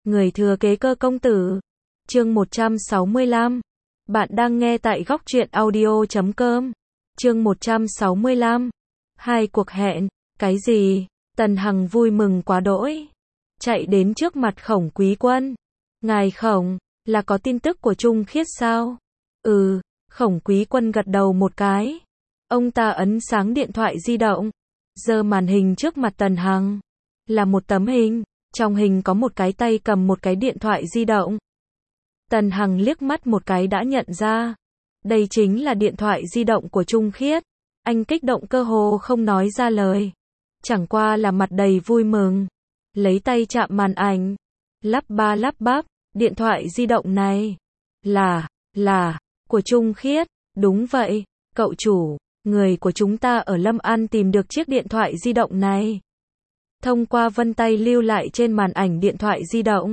Người thừa kế Cơ công tử. Chương 165. Bạn đang nghe tại góc truyện audio.com. Chương 165. Hai cuộc hẹn. Cái gì? Tần Hằng vui mừng quá đỗi. Chạy đến trước mặt Khổng Quý Quân. Ngài Khổng, là có tin tức của Trung Khiết sao? Ừ, Khổng Quý Quân gật đầu một cái. Ông ta ấn sáng điện thoại di động. Giơ màn hình trước mặt Tần Hằng. Là một tấm hình. Trong hình có một cái tay cầm một cái điện thoại di động. Tần Hằng liếc mắt một cái đã nhận ra. Đây chính là điện thoại di động của Trung Khiết. Anh kích động cơ hồ không nói ra lời. Chẳng qua là mặt đầy vui mừng. Lấy tay chạm màn ảnh. Lắp ba lắp bắp. Điện thoại di động này. Là, của Trung Khiết. Đúng vậy, cậu chủ. Người của chúng ta ở Lâm An tìm được chiếc điện thoại di động này. Thông qua vân tay lưu lại trên màn ảnh điện thoại di động.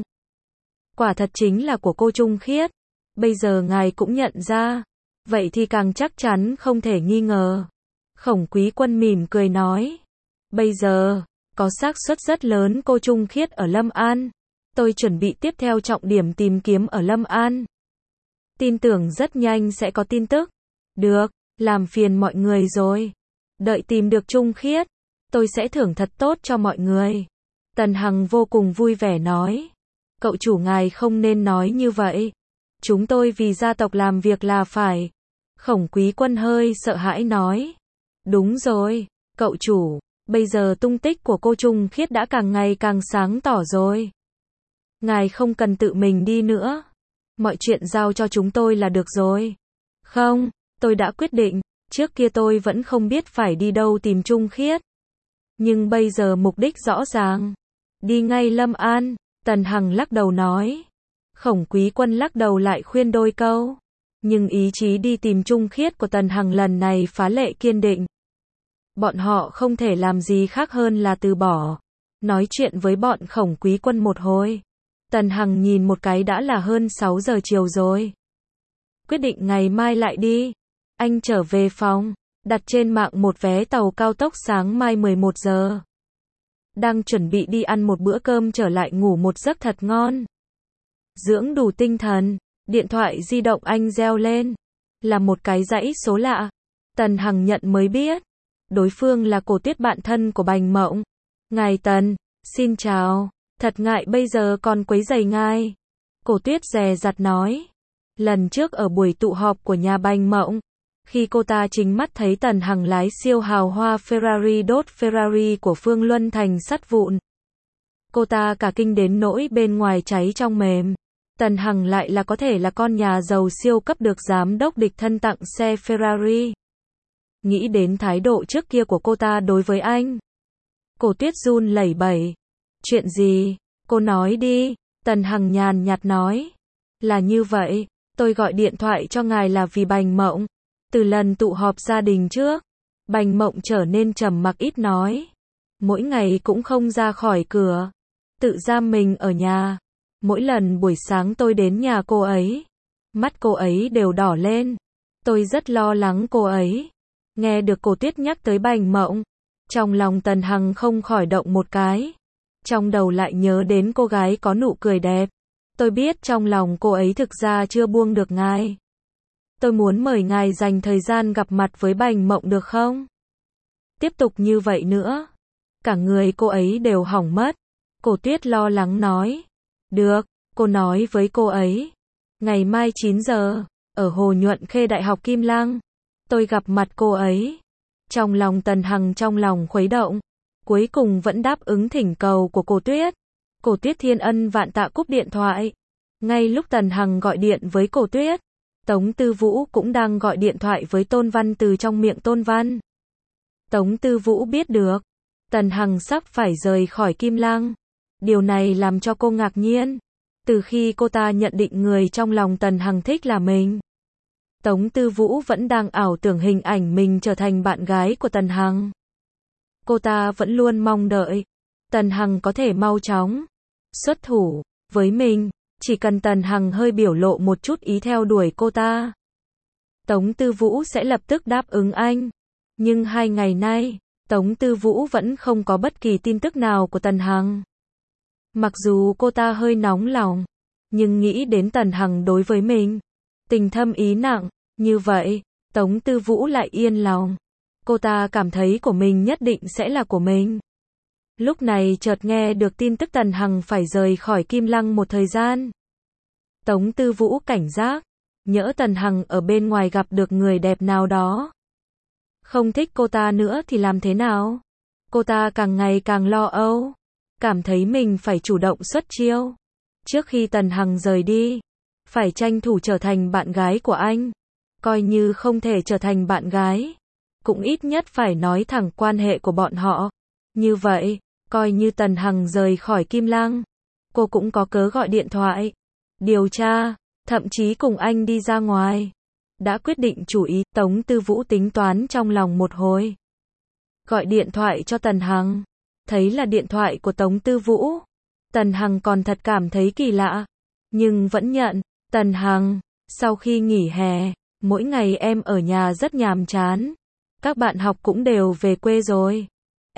Quả thật chính là của cô Trung Khiết. Bây giờ ngài cũng nhận ra. Vậy thì càng chắc chắn không thể nghi ngờ. Khổng Quý Quân mỉm cười nói. Bây giờ, có xác suất rất lớn cô Trung Khiết ở Lâm An. Tôi chuẩn bị tiếp theo trọng điểm tìm kiếm ở Lâm An. Tin tưởng rất nhanh sẽ có tin tức. Được, làm phiền mọi người rồi. Đợi tìm được Trung Khiết, tôi sẽ thưởng thật tốt cho mọi người. Tần Hằng vô cùng vui vẻ nói. Cậu chủ ngài không nên nói như vậy. Chúng tôi vì gia tộc làm việc là phải. Khổng Quý Quân hơi sợ hãi nói. Đúng rồi, cậu chủ. Bây giờ tung tích của cô Trung Khiết đã càng ngày càng sáng tỏ rồi. Ngài không cần tự mình đi nữa. Mọi chuyện giao cho chúng tôi là được rồi. Không, tôi đã quyết định. Trước kia tôi vẫn không biết phải đi đâu tìm Trung Khiết. Nhưng bây giờ mục đích rõ ràng. Đi ngay Lâm An. Tần Hằng lắc đầu nói. Khổng Quý Quân lắc đầu lại khuyên đôi câu. Nhưng ý chí đi tìm Trung Khiết của Tần Hằng lần này phá lệ kiên định. Bọn họ không thể làm gì khác hơn là từ bỏ. Nói chuyện với bọn Khổng Quý Quân một hồi. Tần Hằng nhìn một cái đã là hơn 6 giờ chiều rồi. Quyết định ngày mai lại đi. Anh trở về phòng, đặt trên mạng một vé tàu cao tốc sáng mai 11 giờ. Đang chuẩn bị đi ăn một bữa cơm trở lại ngủ một giấc thật ngon. Dưỡng đủ tinh thần, điện thoại di động anh reo lên. Là một cái dãy số lạ. Tần Hằng nhận mới biết. Đối phương là Cổ Tuyết bạn thân của Bành Mộng. Ngài Tần, xin chào. Thật ngại bây giờ còn quấy rầy ngài. Cổ Tuyết dè dặt nói. Lần trước ở buổi tụ họp của nhà Bành Mộng, khi cô ta chính mắt thấy Tần Hằng lái siêu hào hoa Ferrari đốt Ferrari của Phương Luân thành sắt vụn. Cô ta cả kinh đến nỗi bên ngoài cháy trong mềm. Tần Hằng lại là có thể là con nhà giàu siêu cấp được giám đốc địch thân tặng xe Ferrari. Nghĩ đến thái độ trước kia của cô ta đối với anh. Cổ Tuyết run lẩy bẩy. Chuyện gì? Cô nói đi. Tần Hằng nhàn nhạt nói. Là như vậy, tôi gọi điện thoại cho ngài là vì Bành Mộng. Từ lần tụ họp gia đình trước, Bành Mộng trở nên trầm mặc ít nói. Mỗi ngày cũng không ra khỏi cửa. Tự giam mình ở nhà. Mỗi lần buổi sáng tôi đến nhà cô ấy, mắt cô ấy đều đỏ lên. Tôi rất lo lắng cô ấy. Nghe được Cổ Tuyết nhắc tới Bành Mộng, trong lòng Tần Hằng không khỏi động một cái. Trong đầu lại nhớ đến cô gái có nụ cười đẹp. Tôi biết trong lòng cô ấy thực ra chưa buông được ngài. Tôi muốn mời ngài dành thời gian gặp mặt với Bành Mộng được không? Tiếp tục như vậy nữa, cả người cô ấy đều hỏng mất. Cổ Tuyết lo lắng nói. Được, cô nói với cô ấy. Ngày mai 9 giờ, ở Hồ Nhuận Khê Đại học Kim Lăng, tôi gặp mặt cô ấy. Trong lòng Tần Hằng trong lòng khuấy động. Cuối cùng vẫn đáp ứng thỉnh cầu của Cổ Tuyết. Cổ Tuyết thiên ân vạn tạ cúp điện thoại. Ngay lúc Tần Hằng gọi điện với Cổ Tuyết, Tống Tư Vũ cũng đang gọi điện thoại với Tôn Văn từ trong miệng Tôn Văn. Tống Tư Vũ biết được Tần Hằng sắp phải rời khỏi Kim Lăng. Điều này làm cho cô ngạc nhiên. Từ khi cô ta nhận định người trong lòng Tần Hằng thích là mình, Tống Tư Vũ vẫn đang ảo tưởng hình ảnh mình trở thành bạn gái của Tần Hằng. Cô ta vẫn luôn mong đợi Tần Hằng có thể mau chóng xuất thủ với mình. Chỉ cần Tần Hằng hơi biểu lộ một chút ý theo đuổi cô ta, Tống Tư Vũ sẽ lập tức đáp ứng anh. Nhưng 2 ngày nay, Tống Tư Vũ vẫn không có bất kỳ tin tức nào của Tần Hằng. Mặc dù cô ta hơi nóng lòng, nhưng nghĩ đến Tần Hằng đối với mình, tình thâm ý nặng, như vậy, Tống Tư Vũ lại yên lòng. Cô ta cảm thấy của mình nhất định sẽ là của mình. Lúc này chợt nghe được tin tức Tần Hằng phải rời khỏi Kim Lăng một thời gian. Tống Tư Vũ cảnh giác, nhỡ Tần Hằng ở bên ngoài gặp được người đẹp nào đó. Không thích cô ta nữa thì làm thế nào? Cô ta càng ngày càng lo âu, cảm thấy mình phải chủ động xuất chiêu. Trước khi Tần Hằng rời đi, phải tranh thủ trở thành bạn gái của anh. Coi như không thể trở thành bạn gái, cũng ít nhất phải nói thẳng quan hệ của bọn họ. Như vậy, coi như Tần Hằng rời khỏi Kim Lăng, cô cũng có cớ gọi điện thoại, điều tra, thậm chí cùng anh đi ra ngoài. Đã quyết định chủ ý, Tống Tư Vũ tính toán trong lòng một hồi. Gọi điện thoại cho Tần Hằng, thấy là điện thoại của Tống Tư Vũ. Tần Hằng còn thật cảm thấy kỳ lạ, nhưng vẫn nhận. Tần Hằng, sau khi nghỉ hè, mỗi ngày em ở nhà rất nhàm chán. Các bạn học cũng đều về quê rồi.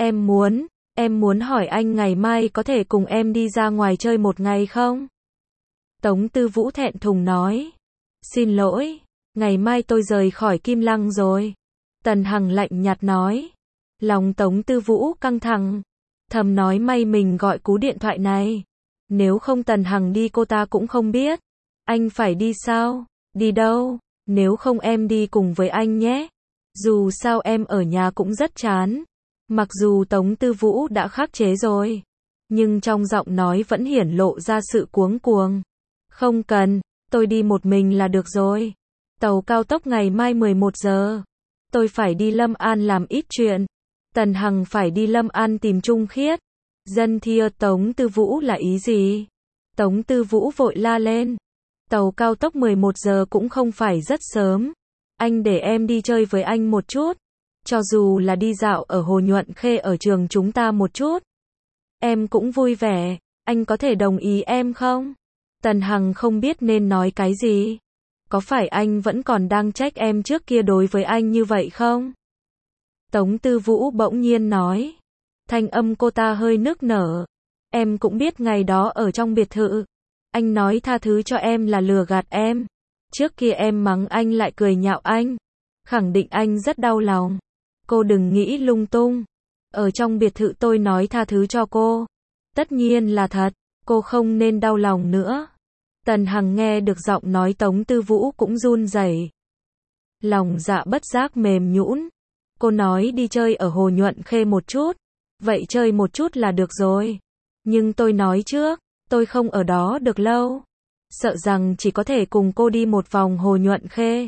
Em muốn hỏi anh ngày mai có thể cùng em đi ra ngoài chơi một ngày không? Tống Tư Vũ thẹn thùng nói. Xin lỗi, ngày mai tôi rời khỏi Kim Lăng rồi. Tần Hằng lạnh nhạt nói. Lòng Tống Tư Vũ căng thẳng, thầm nói may mình gọi cú điện thoại này. Nếu không Tần Hằng đi cô ta cũng không biết. Anh phải đi sao? Đi đâu? Nếu không em đi cùng với anh nhé. Dù sao em ở nhà cũng rất chán. Mặc dù Tống Tư Vũ đã khắc chế rồi, nhưng trong giọng nói vẫn hiển lộ ra sự cuống cuồng. Không cần, tôi đi một mình là được rồi. Tàu cao tốc ngày mai 11 giờ. Tôi phải đi Lâm An làm ít chuyện. Tần Hằng phải đi Lâm An tìm Trung Khiết. Dân thia Tống Tư Vũ là ý gì? Tống Tư Vũ vội la lên. Tàu cao tốc 11 giờ cũng không phải rất sớm. Anh để em đi chơi với anh một chút. Cho dù là đi dạo ở Hồ Nhuận Khê ở trường chúng ta một chút. Em cũng vui vẻ. Anh có thể đồng ý em không? Tần Hằng không biết nên nói cái gì. Có phải anh vẫn còn đang trách em trước kia đối với anh như vậy không? Tống Tư Vũ bỗng nhiên nói. Thanh âm cô ta hơi nức nở. Em cũng biết ngày đó ở trong biệt thự. Anh nói tha thứ cho em là lừa gạt em. Trước kia em mắng anh lại cười nhạo anh. Khẳng định anh rất đau lòng. Cô đừng nghĩ lung tung. Ở trong biệt thự tôi nói tha thứ cho cô. Tất nhiên là thật. Cô không nên đau lòng nữa. Tần Hằng nghe được giọng nói Tống Tư Vũ cũng run rẩy. Lòng dạ bất giác mềm nhũn. Cô nói đi chơi ở Hồ Nhuận Khê một chút. Vậy chơi một chút là được rồi. Nhưng tôi nói trước, tôi không ở đó được lâu. Sợ rằng chỉ có thể cùng cô đi một vòng Hồ Nhuận Khê.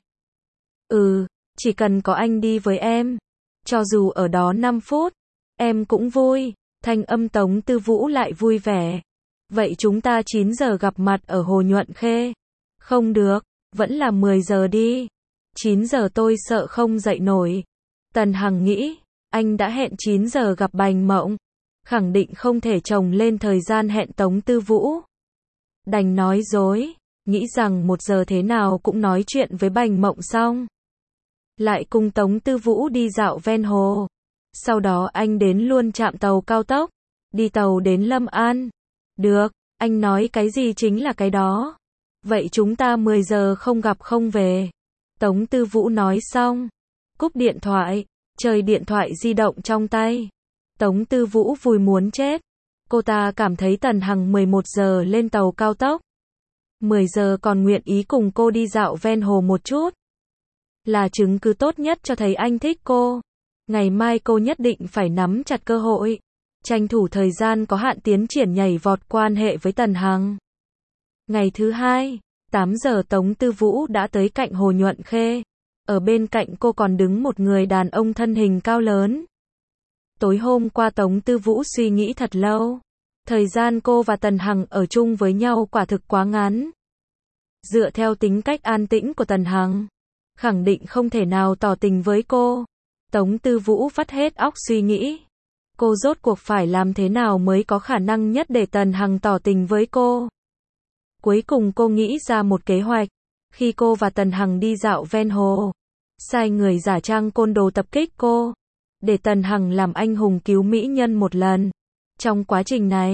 Chỉ cần có anh đi với em. Cho dù ở đó 5 phút, em cũng vui. Thanh âm Tống Tư Vũ lại vui vẻ. Vậy chúng ta 9 giờ gặp mặt ở Hồ Nhuận Khê. Không được, vẫn là 10 giờ đi. 9 giờ tôi sợ không dậy nổi. Tần Hằng nghĩ, anh đã hẹn 9 giờ gặp Bành Mộng. Khẳng định không thể chồng lên thời gian hẹn Tống Tư Vũ. Đành nói dối, nghĩ rằng 1 giờ thế nào cũng nói chuyện với Bành Mộng xong. Lại cùng Tống Tư Vũ đi dạo ven hồ. Sau đó anh đến luôn trạm tàu cao tốc. Đi tàu đến Lâm An. Được, anh nói cái gì chính là cái đó. Vậy chúng ta 10 giờ không gặp không về. Tống Tư Vũ nói xong. Cúp điện thoại, chơi điện thoại di động trong tay. Tống Tư Vũ vui muốn chết. Cô ta cảm thấy Tần Hằng 11 giờ lên tàu cao tốc. 10 giờ còn nguyện ý cùng cô đi dạo ven hồ một chút. Là chứng cứ tốt nhất cho thấy anh thích cô. Ngày mai cô nhất định phải nắm chặt cơ hội. Tranh thủ thời gian có hạn tiến triển nhảy vọt quan hệ với Tần Hằng. Ngày thứ hai, 8 giờ Tống Tư Vũ đã tới cạnh Hồ Nhuận Khê. Ở bên cạnh cô còn đứng một người đàn ông thân hình cao lớn. Tối hôm qua Tống Tư Vũ suy nghĩ thật lâu. Thời gian cô và Tần Hằng ở chung với nhau quả thực quá ngắn. Dựa theo tính cách an tĩnh của Tần Hằng, khẳng định không thể nào tỏ tình với cô. Tống Tư Vũ vắt hết óc suy nghĩ. Cô rốt cuộc phải làm thế nào mới có khả năng nhất để Tần Hằng tỏ tình với cô. Cuối cùng cô nghĩ ra một kế hoạch. Khi cô và Tần Hằng đi dạo ven hồ, sai người giả trang côn đồ tập kích cô, để Tần Hằng làm anh hùng cứu mỹ nhân một lần. Trong quá trình này,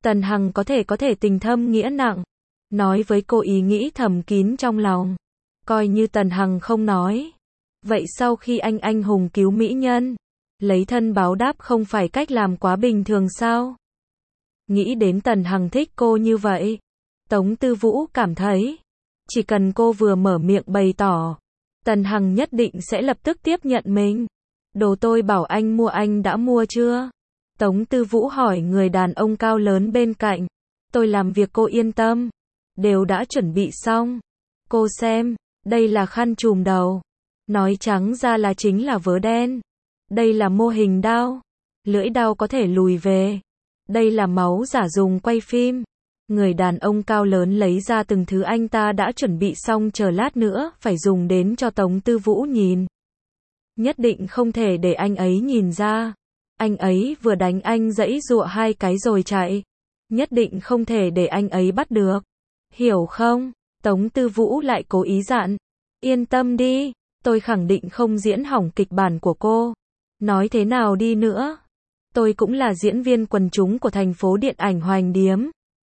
Tần Hằng có thể tình thâm nghĩa nặng, nói với cô ý nghĩ thầm kín trong lòng. Coi như Tần Hằng không nói. Vậy sau khi anh hùng cứu mỹ nhân, lấy thân báo đáp không phải cách làm quá bình thường sao? Nghĩ đến Tần Hằng thích cô như vậy, Tống Tư Vũ cảm thấy, chỉ cần cô vừa mở miệng bày tỏ, Tần Hằng nhất định sẽ lập tức tiếp nhận mình. Đồ tôi bảo anh mua anh đã mua chưa? Tống Tư Vũ hỏi người đàn ông cao lớn bên cạnh. Tôi làm việc cô yên tâm. Đều đã chuẩn bị xong. Cô xem, đây là khăn trùm đầu. Nói trắng ra là chính là vớ đen. Đây là mô hình đao. Lưỡi đao có thể lùi về. Đây là máu giả dùng quay phim. Người đàn ông cao lớn lấy ra từng thứ anh ta đã chuẩn bị xong chờ lát nữa phải dùng đến cho Tống Tư Vũ nhìn. Nhất định không thể để anh ấy nhìn ra. Anh ấy vừa đánh anh giãy giụa 2 cái rồi chạy. Nhất định không thể để anh ấy bắt được. Hiểu không? Tống Tư Vũ lại cố ý dặn. Yên tâm đi, tôi khẳng định không diễn hỏng kịch bản của cô. Nói thế nào đi nữa, tôi cũng là diễn viên quần chúng của thành phố điện ảnh Hoành Điếm.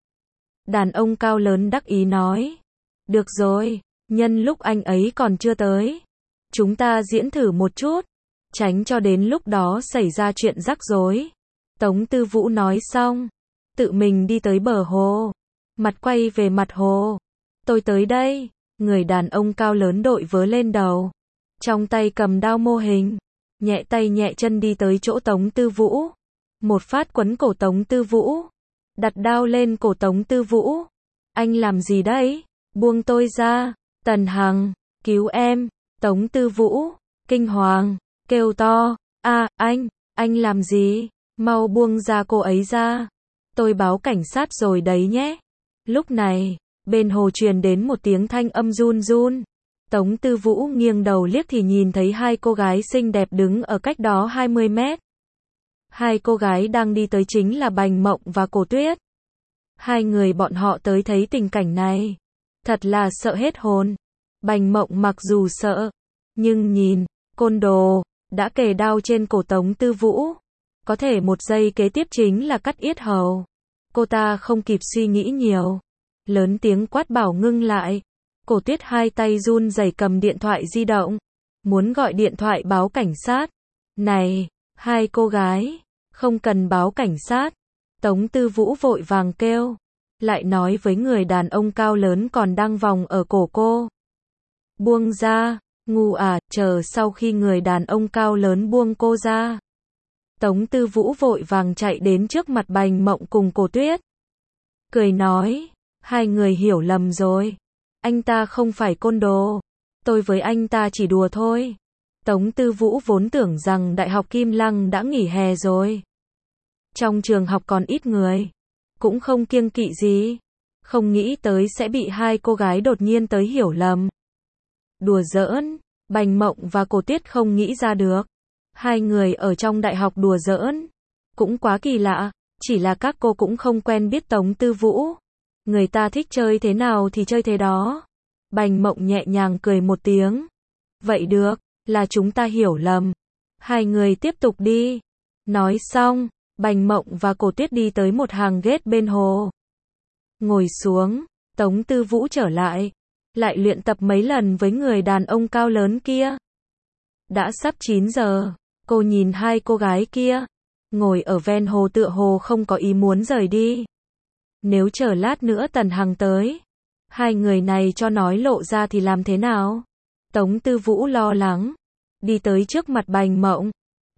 Đàn ông cao lớn đắc ý nói. Được rồi, nhân lúc anh ấy còn chưa tới, chúng ta diễn thử một chút, tránh cho đến lúc đó xảy ra chuyện rắc rối. Tống Tư Vũ nói xong, tự mình đi tới bờ hồ, mặt quay về mặt hồ. Tôi tới đây, người đàn ông cao lớn đội vớ lên đầu, trong tay cầm đao mô hình, nhẹ tay nhẹ chân đi tới chỗ Tống Tư Vũ. Một phát quấn cổ Tống Tư Vũ, đặt đao lên cổ Tống Tư Vũ. Anh làm gì đấy? Buông tôi ra. Tần Hằng, cứu em. Tống Tư Vũ, kinh hoàng, kêu to. Anh làm gì? Mau buông ra cô ấy ra. Tôi báo cảnh sát rồi đấy nhé. Lúc này, bên hồ truyền đến một tiếng thanh âm run run. Tống Tư Vũ nghiêng đầu liếc thì nhìn thấy 2 cô gái xinh đẹp đứng ở cách đó 20 mét. 2 cô gái đang đi tới chính là Bành Mộng và Cổ Tuyết. 2 người bọn họ tới thấy tình cảnh này, thật là sợ hết hồn. Bành Mộng mặc dù sợ, nhưng nhìn, côn đồ, đã kề đao trên cổ Tống Tư Vũ. Có thể một giây kế tiếp chính là cắt yết hầu. Cô ta không kịp suy nghĩ nhiều, lớn tiếng quát bảo ngưng lại. Cổ Tuyết 2 tay run rẩy cầm điện thoại di động, muốn gọi điện thoại báo cảnh sát. Này, 2 cô gái, không cần báo cảnh sát. Tống Tư Vũ vội vàng kêu, lại nói với người đàn ông cao lớn còn đang vòng ở cổ cô. Buông ra, ngu à, chờ sau khi người đàn ông cao lớn buông cô ra. Tống Tư Vũ vội vàng chạy đến trước mặt Bành Mộng cùng Cổ Tuyết. Cười nói, 2 người hiểu lầm rồi. Anh ta không phải côn đồ. Tôi với anh ta chỉ đùa thôi. Tống Tư Vũ vốn tưởng rằng Đại học Kim Lăng đã nghỉ hè rồi. Trong trường học còn ít người, cũng không kiêng kỵ gì. Không nghĩ tới sẽ bị 2 cô gái đột nhiên tới hiểu lầm. Đùa giỡn, Bành Mộng và Cổ Tuyết không nghĩ ra được. 2 người ở trong đại học đùa giỡn, cũng quá kỳ lạ, chỉ là các cô cũng không quen biết Tống Tư Vũ. Người ta thích chơi thế nào thì chơi thế đó. Bành Mộng nhẹ nhàng cười một tiếng. Vậy được, là chúng ta hiểu lầm. 2 người tiếp tục đi. Nói xong, Bành Mộng và Cổ Tuyết đi tới một hàng ghét bên hồ. Ngồi xuống, Tống Tư Vũ trở lại luyện tập mấy lần với người đàn ông cao lớn kia. Đã sắp 9 giờ, cô nhìn 2 cô gái kia, ngồi ở ven hồ tựa hồ không có ý muốn rời đi. Nếu chờ lát nữa Tần Hằng tới, 2 người này cho nói lộ ra thì làm thế nào? Tống Tư Vũ lo lắng, đi tới trước mặt Bành Mộng.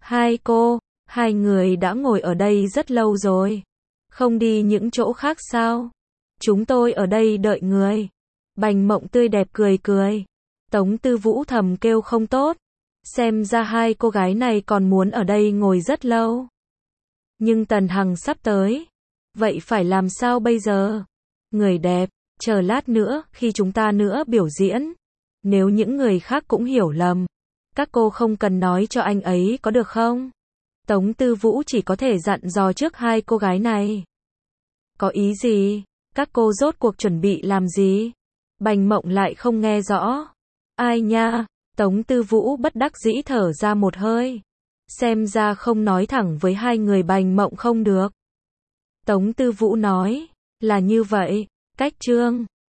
2 người đã ngồi ở đây rất lâu rồi. Không đi những chỗ khác sao? Chúng tôi ở đây đợi người. Bành Mộng tươi đẹp cười cười. Tống Tư Vũ thầm kêu không tốt. Xem ra 2 cô gái này còn muốn ở đây ngồi rất lâu. Nhưng Tần Hằng sắp tới. Vậy phải làm sao bây giờ? Người đẹp, chờ lát nữa, khi chúng ta nữa biểu diễn. Nếu những người khác cũng hiểu lầm, các cô không cần nói cho anh ấy có được không? Tống Tư Vũ chỉ có thể dặn dò trước 2 cô gái này. Có ý gì? Các cô rốt cuộc chuẩn bị làm gì? Bành Mộng lại không nghe rõ. Ai nha? Tống Tư Vũ bất đắc dĩ thở ra một hơi. Xem ra không nói thẳng với 2 người Bành Mộng không được. Tống Tư Vũ nói, là như vậy, cách Trương